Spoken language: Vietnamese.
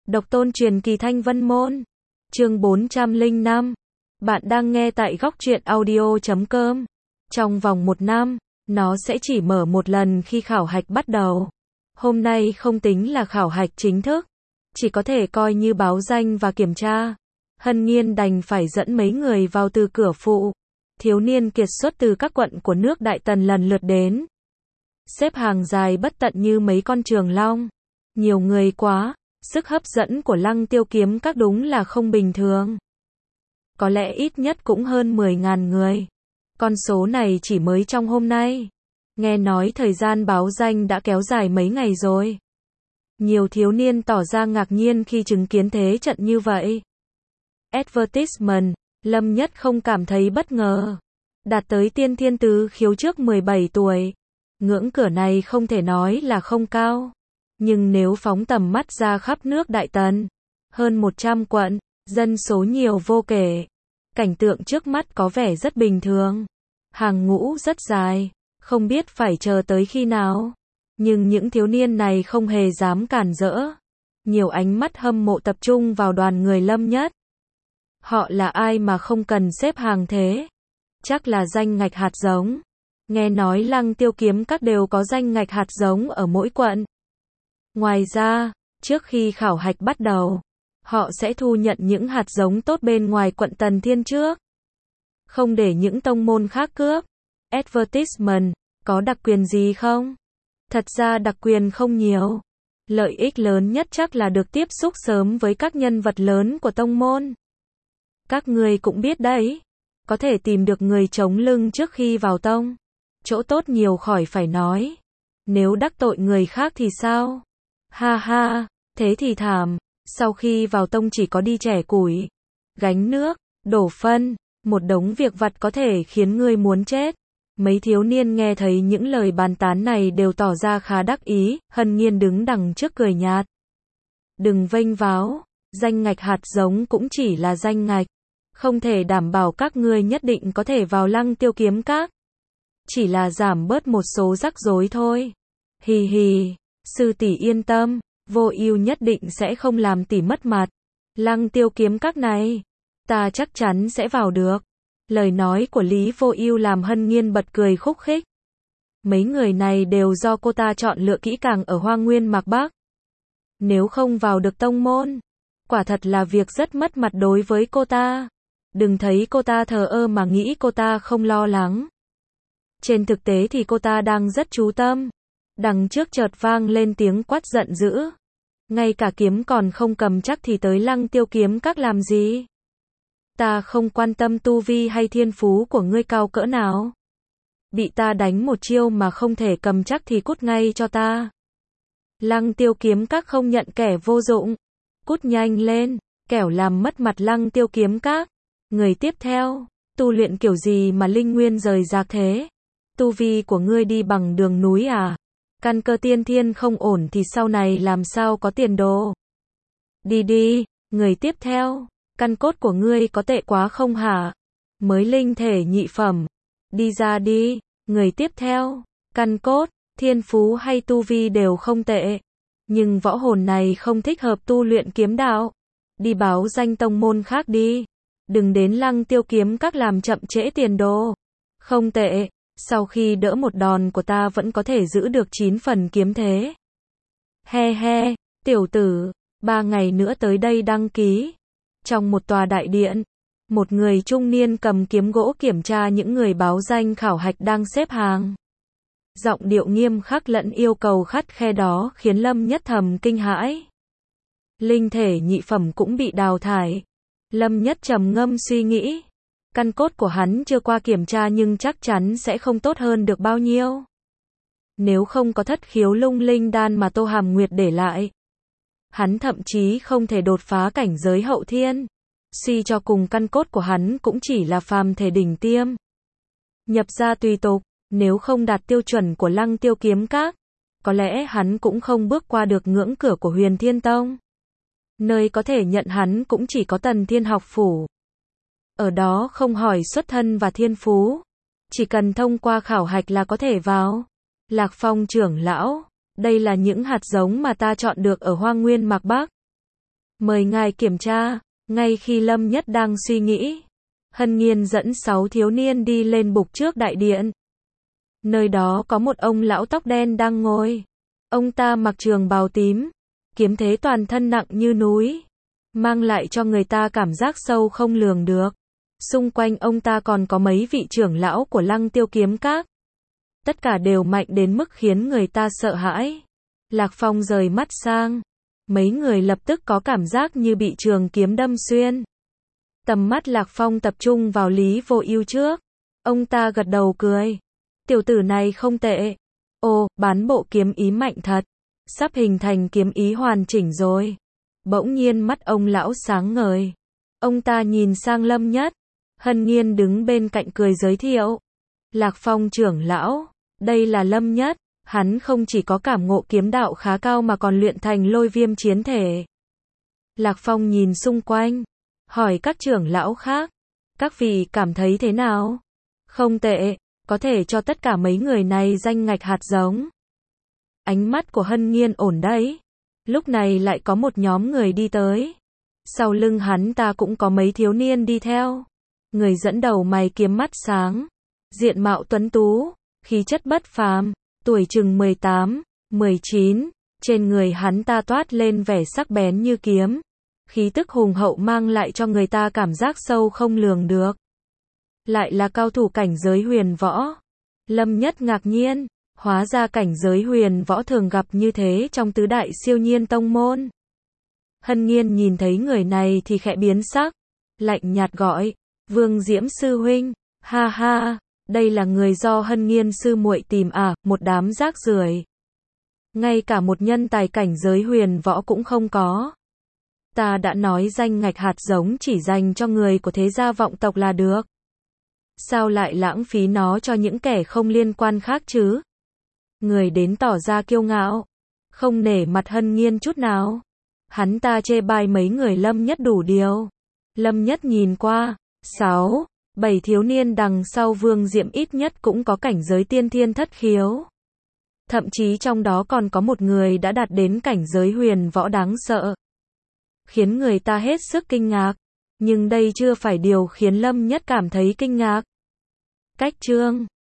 Độc tôn truyền kỳ Thanh Vân Môn. Chương 405. Bạn đang nghe tại góc truyện audio.com. Trong vòng 1 năm, nó sẽ chỉ mở một lần khi khảo hạch bắt đầu. Hôm nay không tính là khảo hạch chính thức, chỉ có thể coi như báo danh và kiểm tra. Hân Nhiên đành phải dẫn mấy người vào từ cửa phụ. Thiếu niên kiệt xuất từ các quận của nước Đại Tần lần lượt đến. Xếp hàng dài bất tận như mấy con trường long. Nhiều người quá, sức hấp dẫn của Lăng Tiêu Kiếm Các đúng là không bình thường. Có lẽ ít nhất cũng hơn 10.000 người. Con số này chỉ mới trong hôm nay. Nghe nói thời gian báo danh đã kéo dài mấy ngày rồi. Nhiều thiếu niên tỏ ra ngạc nhiên khi chứng kiến thế trận như vậy. Advertisement, Lâm Nhất không cảm thấy bất ngờ. Đạt tới tiên thiên tứ khiếu trước 17 tuổi. Ngưỡng cửa này không thể nói là không cao. Nhưng nếu phóng tầm mắt ra khắp nước Đại Tần, hơn 100 quận, dân số nhiều vô kể. Cảnh tượng trước mắt có vẻ rất bình thường. Hàng ngũ rất dài, không biết phải chờ tới khi nào. Nhưng những thiếu niên này không hề dám cản rỡ. Nhiều ánh mắt hâm mộ tập trung vào đoàn người Lâm Nhất. Họ là ai mà không cần xếp hàng thế? Chắc là danh ngạch hạt giống. Nghe nói Lăng Tiêu Kiếm Các đều có danh ngạch hạt giống ở mỗi quận. Ngoài ra, trước khi khảo hạch bắt đầu, họ sẽ thu nhận những hạt giống tốt bên ngoài quận Tần Thiên trước. Không để những tông môn khác cướp. Advertisement, có đặc quyền gì không? Thật ra đặc quyền không nhiều. Lợi ích lớn nhất chắc là được tiếp xúc sớm với các nhân vật lớn của tông môn. Các người cũng biết đấy, có thể tìm được người chống lưng trước khi vào tông. Chỗ tốt nhiều khỏi phải nói. Nếu đắc tội người khác thì sao? Ha ha, thế thì thảm. Sau khi vào tông chỉ có đi chẻ củi, gánh nước, đổ phân, một đống việc vặt có thể khiến ngươi muốn chết. Mấy thiếu niên nghe thấy những lời bàn tán này đều tỏ ra khá đắc ý. Hân Nhiên đứng đằng trước cười nhạt. Đừng vênh váo, danh ngạch hạt giống cũng chỉ là danh ngạch, không thể đảm bảo các ngươi nhất định có thể vào Lăng Tiêu Kiếm Các. Chỉ là giảm bớt một số rắc rối thôi. Hì hì, sư tỷ yên tâm, Vô Ưu nhất định sẽ không làm tỷ mất mặt. Lăng Tiêu Kiếm Các này, ta chắc chắn sẽ vào được. Lời nói của Lý Vô Ưu làm Hân Nhiên bật cười khúc khích. Mấy người này đều do cô ta chọn lựa kỹ càng ở Hoang Nguyên Mạc Bắc. Nếu không vào được tông môn, quả thật là việc rất mất mặt đối với cô ta. Đừng thấy cô ta thờ ơ mà nghĩ cô ta không lo lắng. Trên thực tế thì cô ta đang rất chú tâm. Đằng trước chợt vang lên tiếng quát giận dữ. Ngay cả kiếm còn không cầm chắc thì tới Lăng Tiêu Kiếm Các làm gì? Ta không quan tâm tu vi hay thiên phú của ngươi cao cỡ nào. Bị ta đánh một chiêu mà không thể cầm chắc thì cút ngay cho ta. Lăng Tiêu Kiếm Các không nhận kẻ vô dụng. Cút nhanh lên, kẻo làm mất mặt Lăng Tiêu Kiếm Các. Người tiếp theo, tu luyện kiểu gì mà linh nguyên rời rạc thế? Tu vi của ngươi đi bằng đường núi à? Căn cơ tiên thiên không ổn thì sau này làm sao có tiền đồ? Đi đi, người tiếp theo, căn cốt của ngươi có tệ quá không hả? Mới linh thể nhị phẩm. Đi ra đi, người tiếp theo, căn cốt, thiên phú hay tu vi đều không tệ. Nhưng võ hồn này không thích hợp tu luyện kiếm đạo. Đi báo danh tông môn khác đi. Đừng đến Lăng Tiêu Kiếm Các làm chậm trễ tiền đồ. Không tệ, sau khi đỡ một đòn của ta vẫn có thể giữ được 9 phần kiếm thế. He he, tiểu tử, 3 ngày nữa tới đây đăng ký. Trong một tòa đại điện, một người trung niên cầm kiếm gỗ kiểm tra những người báo danh khảo hạch đang xếp hàng. Giọng điệu nghiêm khắc lẫn yêu cầu khắt khe đó khiến Lâm Nhất thầm kinh hãi. Linh thể nhị phẩm cũng bị đào thải. Lâm Nhất trầm ngâm suy nghĩ. Căn cốt của hắn chưa qua kiểm tra nhưng chắc chắn sẽ không tốt hơn được bao nhiêu. Nếu không có thất khiếu lung linh đan mà Tô Hàm Nguyệt để lại, hắn thậm chí không thể đột phá cảnh giới hậu thiên. Suy cho cùng căn cốt của hắn cũng chỉ là phàm thể đỉnh tiêm. Nhập gia tùy tục, nếu không đạt tiêu chuẩn của Lăng Tiêu Kiếm Các, có lẽ hắn cũng không bước qua được ngưỡng cửa của Huyền Thiên Tông. Nơi có thể nhận hắn cũng chỉ có Tần Thiên Học Phủ. Ở đó không hỏi xuất thân và thiên phú, chỉ cần thông qua khảo hạch là có thể vào. Lạc Phong trưởng lão, đây là những hạt giống mà ta chọn được ở Hoang Nguyên Mạc Bắc. Mời ngài kiểm tra. Ngay khi Lâm Nhất đang suy nghĩ, Hân Nghiên dẫn 6 thiếu niên đi lên bục trước đại điện. Nơi đó có một ông lão tóc đen đang ngồi. Ông ta mặc trường bào tím, kiếm thế toàn thân nặng như núi, mang lại cho người ta cảm giác sâu không lường được. Xung quanh ông ta còn có mấy vị trưởng lão của Lăng Tiêu Kiếm Các. Tất cả đều mạnh đến mức khiến người ta sợ hãi. Lạc Phong rời mắt sang. Mấy người lập tức có cảm giác như bị trường kiếm đâm xuyên. Tầm mắt Lạc Phong tập trung vào Lý Vô Ưu trước. Ông ta gật đầu cười. Tiểu tử này không tệ. Ồ, bán bộ kiếm ý mạnh thật. Sắp hình thành kiếm ý hoàn chỉnh rồi. Bỗng nhiên mắt ông lão sáng ngời. Ông ta nhìn sang Lâm Nhất. Hân Nghiên đứng bên cạnh cười giới thiệu. Lạc Phong trưởng lão, đây là Lâm Nhất. Hắn không chỉ có cảm ngộ kiếm đạo khá cao mà còn luyện thành Lôi Viêm chiến thể. Lạc Phong nhìn xung quanh, hỏi các trưởng lão khác. Các vị cảm thấy thế nào? Không tệ, có thể cho tất cả mấy người này danh ngạch hạt giống. Ánh mắt của Hân Nghiên ổn đấy. Lúc này lại có một nhóm người đi tới. Sau lưng hắn ta cũng có mấy thiếu niên đi theo. Người dẫn đầu mày kiếm mắt sáng, diện mạo tuấn tú, khí chất bất phàm, tuổi chừng 18, 19, trên người hắn ta toát lên vẻ sắc bén như kiếm, khí tức hùng hậu mang lại cho người ta cảm giác sâu không lường được. Lại là cao thủ cảnh giới huyền võ. Lâm Nhất ngạc nhiên, hóa ra cảnh giới huyền võ thường gặp như thế trong tứ đại siêu nhiên tông môn. Hân Nghiên nhìn thấy người này thì khẽ biến sắc, lạnh nhạt gọi, Vương Diễm sư huynh, ha ha, đây là người do Hân Nghiên sư muội tìm à, một đám rác rưởi. Ngay cả một nhân tài cảnh giới huyền võ cũng không có. Ta đã nói danh ngạch hạt giống chỉ dành cho người của thế gia vọng tộc là được. Sao lại lãng phí nó cho những kẻ không liên quan khác chứ? Người đến tỏ ra kiêu ngạo, không nể mặt Hân Nghiên chút nào. Hắn ta chê bai mấy người Lâm Nhất đủ điều. Lâm Nhất nhìn qua, 6, 7 thiếu niên đằng sau Vương Diệm ít nhất cũng có cảnh giới tiên thiên thất khiếu. Thậm chí trong đó còn có một người đã đạt đến cảnh giới huyền võ đáng sợ. Khiến người ta hết sức kinh ngạc. Nhưng đây chưa phải điều khiến Lâm Nhất cảm thấy kinh ngạc. Cách chương